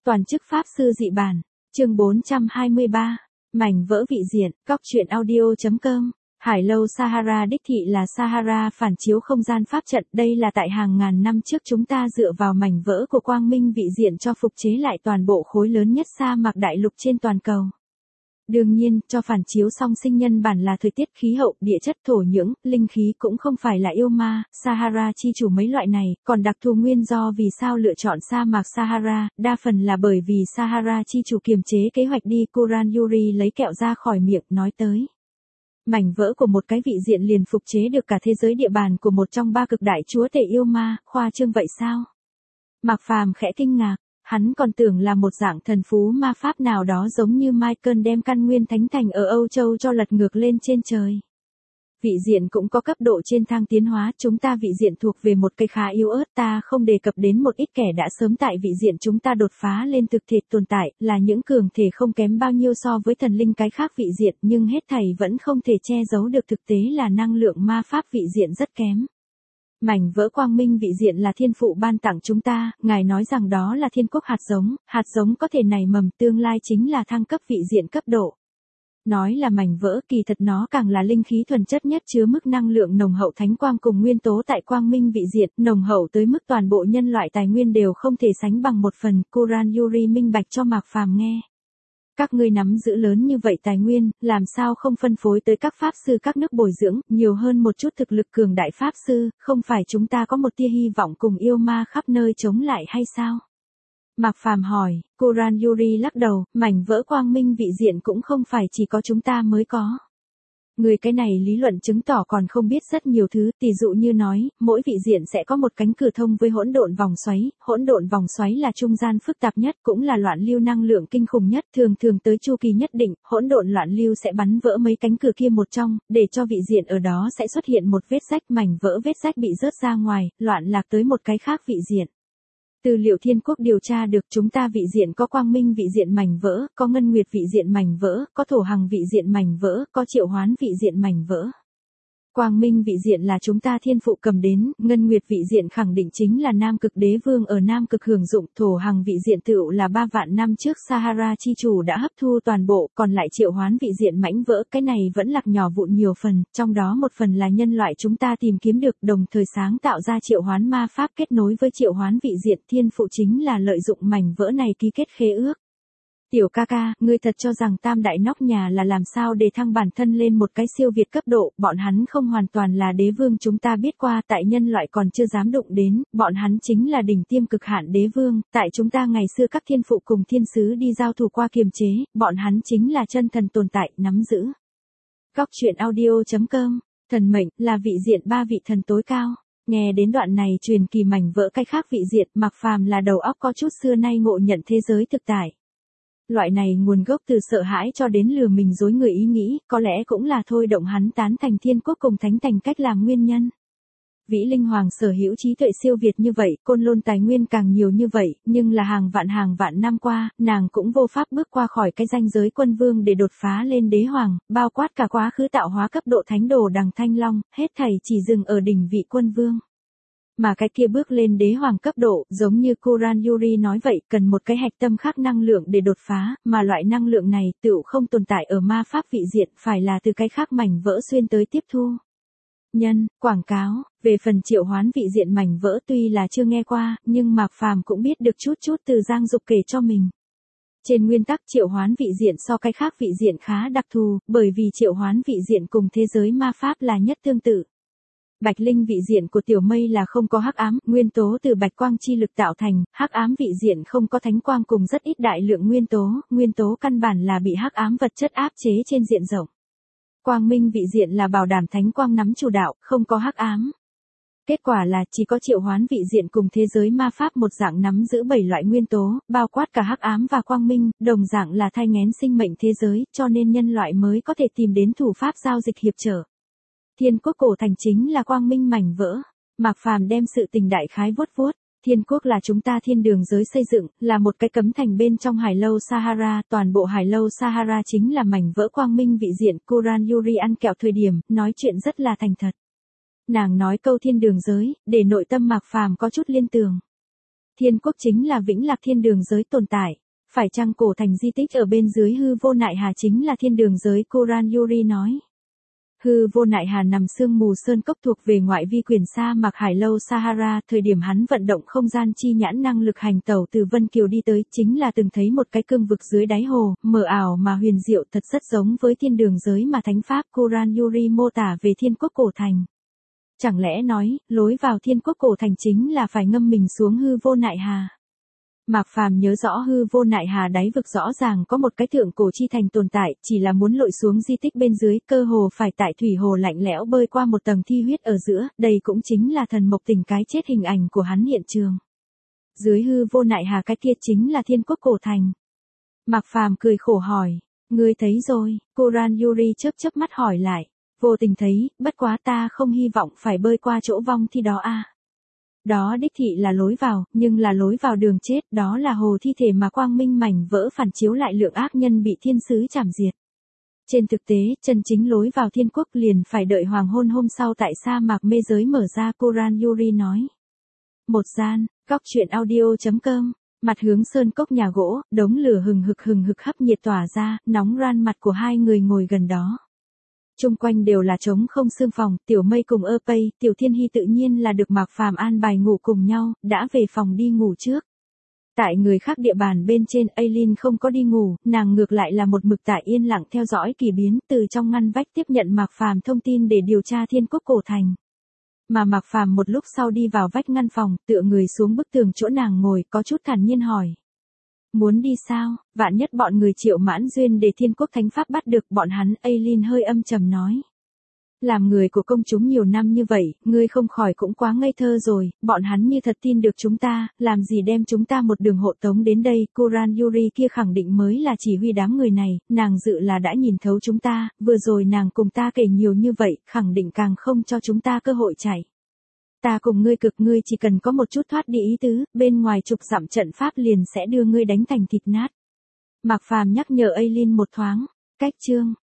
Toàn chức Pháp sư dị bản, chương 423, mảnh vỡ vị diện, góc truyện audio.com. Hải lâu Sahara đích thị là Sahara phản chiếu không gian pháp trận, đây là tại hàng ngàn năm trước chúng ta dựa vào mảnh vỡ của quang minh vị diện cho phục chế lại toàn bộ khối lớn nhất sa mạc đại lục trên toàn cầu. Đương nhiên, cho phản chiếu song sinh nhân bản là thời tiết khí hậu, địa chất thổ nhưỡng, linh khí cũng không phải là yêu ma, Sahara chi chủ mấy loại này, còn đặc thù nguyên do vì sao lựa chọn sa mạc Sahara, đa phần là bởi vì Sahara chi chủ kiềm chế kế hoạch đi. Kuran Yuri lấy kẹo ra khỏi miệng, nói tới. Mảnh vỡ của một cái vị diện liền phục chế được cả thế giới địa bàn của một trong ba cực đại chúa tể yêu ma, khoa trương vậy sao? Mạc Phàm khẽ kinh ngạc. Hắn còn tưởng là một dạng thần phú ma pháp nào đó giống như Michael đem căn nguyên thánh thành ở Âu Châu cho lật ngược lên trên trời. Vị diện cũng có cấp độ trên thang tiến hóa, chúng ta vị diện thuộc về một cây khá yếu ớt, ta không đề cập đến một ít kẻ đã sớm tại vị diện chúng ta đột phá lên thực thể tồn tại, là những cường thể không kém bao nhiêu so với thần linh cái khác vị diện, nhưng hết thảy vẫn không thể che giấu được thực tế là năng lượng ma pháp vị diện rất kém. Mảnh vỡ quang minh vị diện là thiên phụ ban tặng chúng ta, ngài nói rằng đó là thiên quốc hạt giống có thể nảy mầm tương lai chính là thăng cấp vị diện cấp độ. Nói là mảnh vỡ kỳ thật nó càng là linh khí thuần chất nhất chứa mức năng lượng nồng hậu thánh quang cùng nguyên tố tại quang minh vị diện, nồng hậu tới mức toàn bộ nhân loại tài nguyên đều không thể sánh bằng một phần. Kuran Yuri minh bạch cho Mạc Phàm nghe. Các ngươi nắm giữ lớn như vậy tài nguyên, làm sao không phân phối tới các pháp sư các nước bồi dưỡng, nhiều hơn một chút thực lực cường đại pháp sư, không phải chúng ta có một tia hy vọng cùng yêu ma khắp nơi chống lại hay sao? Mạc Phàm hỏi. Kuran Yuri lắc đầu, mảnh vỡ quang minh vị diện cũng không phải chỉ có chúng ta mới có. Người cái này lý luận chứng tỏ còn không biết rất nhiều thứ, tỷ dụ như nói, mỗi vị diện sẽ có một cánh cửa thông với hỗn độn vòng xoáy là trung gian phức tạp nhất, cũng là loạn lưu năng lượng kinh khủng nhất, thường tới chu kỳ nhất định, hỗn độn loạn lưu sẽ bắn vỡ mấy cánh cửa kia một trong, để cho vị diện ở đó sẽ xuất hiện một vết rách, mảnh vỡ vết rách bị rớt ra ngoài, loạn lạc tới một cái khác vị diện. Tư liệu thiên quốc điều tra được chúng ta vị diện có quang minh vị diện mảnh vỡ, có ngân nguyệt vị diện mảnh vỡ, có thổ hằng vị diện mảnh vỡ, có triệu hoán vị diện mảnh vỡ. Quang minh vị diện là chúng ta thiên phụ cầm đến, ngân nguyệt vị diện khẳng định chính là Nam Cực Đế Vương ở Nam Cực hưởng dụng, thổ hằng vị diện tựu là 3 vạn năm trước Sahara chi chủ đã hấp thu toàn bộ, còn lại triệu hoán vị diện mảnh vỡ, cái này vẫn lạc nhỏ vụn nhiều phần, trong đó một phần là nhân loại chúng ta tìm kiếm được, đồng thời sáng tạo ra triệu hoán ma pháp kết nối với triệu hoán vị diện, thiên phụ chính là lợi dụng mảnh vỡ này ký kết khế ước. Tiểu ca ca, ngươi thật cho rằng tam đại nóc nhà là làm sao để thăng bản thân lên một cái siêu việt cấp độ, bọn hắn không hoàn toàn là đế vương chúng ta biết qua, tại nhân loại còn chưa dám đụng đến, bọn hắn chính là đỉnh tiêm cực hạn đế vương, tại chúng ta ngày xưa các thiên phụ cùng thiên sứ đi giao thủ qua kiềm chế, bọn hắn chính là chân thần tồn tại, nắm giữ. Góc truyện audio.com, thần mệnh, là vị diện 3 vị thần tối cao. Nghe đến đoạn này truyền kỳ mảnh vỡ cái khác vị diện, Mạc Phàm là đầu óc có chút xưa nay ngộ nhận thế giới thực tại. Loại này nguồn gốc từ sợ hãi cho đến lừa mình dối người ý nghĩ, có lẽ cũng là thôi động hắn tán thành thiên quốc cùng thánh thành cách làm nguyên nhân. Vĩ Linh Hoàng sở hữu trí tuệ siêu việt như vậy, côn lôn tài nguyên càng nhiều như vậy, nhưng là hàng vạn năm qua, nàng cũng vô pháp bước qua khỏi cái ranh giới quân vương để đột phá lên đế hoàng, bao quát cả quá khứ tạo hóa cấp độ thánh đồ đằng Thanh Long, hết thảy chỉ dừng ở đỉnh vị quân vương. Mà cái kia bước lên đế hoàng cấp độ, giống như Kuran Yuri nói vậy, cần một cái hạch tâm khác năng lượng để đột phá, mà loại năng lượng này tựu không tồn tại ở ma pháp vị diện, phải là từ cái khác mảnh vỡ xuyên tới tiếp thu. Quảng cáo, về phần triệu hoán vị diện mảnh vỡ tuy là chưa nghe qua, nhưng Mạc Phàm cũng biết được chút từ Giang Dục kể cho mình. Trên nguyên tắc triệu hoán vị diện so cái khác vị diện khá đặc thù, bởi vì triệu hoán vị diện cùng thế giới ma pháp là nhất tương tự. Bạch linh vị diện của tiểu mây là không có hắc ám, nguyên tố từ bạch quang chi lực tạo thành, hắc ám vị diện không có thánh quang cùng rất ít đại lượng nguyên tố căn bản là bị hắc ám vật chất áp chế trên diện rộng. Quang minh vị diện là bảo đảm thánh quang nắm chủ đạo, không có hắc ám. Kết quả là chỉ có triệu hoán vị diện cùng thế giới ma pháp một dạng nắm giữ 7 loại nguyên tố, bao quát cả hắc ám và quang minh, đồng dạng là thai nghén sinh mệnh thế giới, cho nên nhân loại mới có thể tìm đến thủ pháp giao dịch hiệp trở. Thiên quốc cổ thành chính là quang minh mảnh vỡ. Mạc Phàm đem sự tình đại khái vuốt. Thiên quốc là chúng ta thiên đường giới xây dựng, là một cái cấm thành bên trong hải lâu Sahara, toàn bộ hải lâu Sahara chính là mảnh vỡ quang minh vị diện. Kuran Yuri ăn kẹo thời điểm, nói chuyện rất là thành thật. Nàng nói câu thiên đường giới, để nội tâm Mạc Phàm có chút liên tưởng. Thiên quốc chính là vĩnh lạc thiên đường giới tồn tại. Phải chăng cổ thành di tích ở bên dưới hư vô nại hà chính là thiên đường giới, Kuran Yuri nói. Hư vô nại hà nằm sương mù sơn cốc thuộc về ngoại vi quyển sa mạc Hải Lâu Sahara, thời điểm hắn vận động không gian chi nhãn năng lực hành tẩu từ Vân Kiều đi tới, chính là từng thấy một cái cương vực dưới đáy hồ, mờ ảo mà huyền diệu, thật rất giống với thiên đường giới mà thánh pháp Kuran Yuri mô tả về thiên quốc cổ thành. Chẳng lẽ nói, lối vào thiên quốc cổ thành chính là phải ngâm mình xuống hư vô nại hà? Mạc Phàm nhớ rõ hư vô nại hà đáy vực rõ ràng có một cái thượng cổ chi thành tồn tại, chỉ là muốn lội xuống di tích bên dưới, cơ hồ phải tại thủy hồ lạnh lẽo bơi qua một tầng thi huyết ở giữa, đây cũng chính là thần mộc tình cái chết hình ảnh của hắn hiện trường. Dưới hư vô nại hà cái kia chính là thiên quốc cổ thành. Mạc Phàm cười khổ hỏi, ngươi thấy rồi, Kuran Yuri chớp mắt hỏi lại, vô tình thấy, bất quá ta không hy vọng phải bơi qua chỗ vong thi đó a. Đó đích thị là lối vào, nhưng là lối vào đường chết, đó là hồ thi thể mà quang minh mảnh vỡ phản chiếu lại lượng ác nhân bị thiên sứ chảm diệt. Trên thực tế, chân chính lối vào thiên quốc liền phải đợi hoàng hôn hôm sau tại sa mạc mê giới mở ra, Kuran Yuri nói. Một gian, góc truyện audio.com, mặt hướng sơn cốc nhà gỗ, đống lửa hừng hực hấp nhiệt tỏa ra, nóng ran mặt của hai người ngồi gần đó. Chung quanh đều là trống không xương phòng, Tiểu Mây cùng Ơ Pây, Tiểu Thiên Hy tự nhiên là được Mạc Phàm an bài ngủ cùng nhau, đã về phòng đi ngủ trước. Tại người khác địa bàn bên trên, Aileen không có đi ngủ, nàng ngược lại là một mực tại yên lặng theo dõi kỳ biến, từ trong ngăn vách tiếp nhận Mạc Phàm thông tin để điều tra thiên quốc cổ thành. Mà Mạc Phàm một lúc sau đi vào vách ngăn phòng, tựa người xuống bức tường chỗ nàng ngồi, có chút thản nhiên hỏi. Muốn đi sao, vạn nhất bọn người Triệu Mãn Duyên để thiên quốc thánh pháp bắt được bọn hắn, Aileen hơi âm trầm nói. Làm người của công chúng nhiều năm như vậy, ngươi không khỏi cũng quá ngây thơ rồi, bọn hắn như thật tin được chúng ta, làm gì đem chúng ta một đường hộ tống đến đây, Kuran Yuri kia khẳng định mới là chỉ huy đám người này, nàng dự là đã nhìn thấu chúng ta, vừa rồi nàng cùng ta kể nhiều như vậy, khẳng định càng không cho chúng ta cơ hội chạy. Ta cùng ngươi cực, ngươi chỉ cần có một chút thoát đi ý tứ, bên ngoài trục dặm trận pháp liền sẽ đưa ngươi đánh thành thịt nát. Mạc Phàm nhắc nhở Aileen một thoáng, cách chương.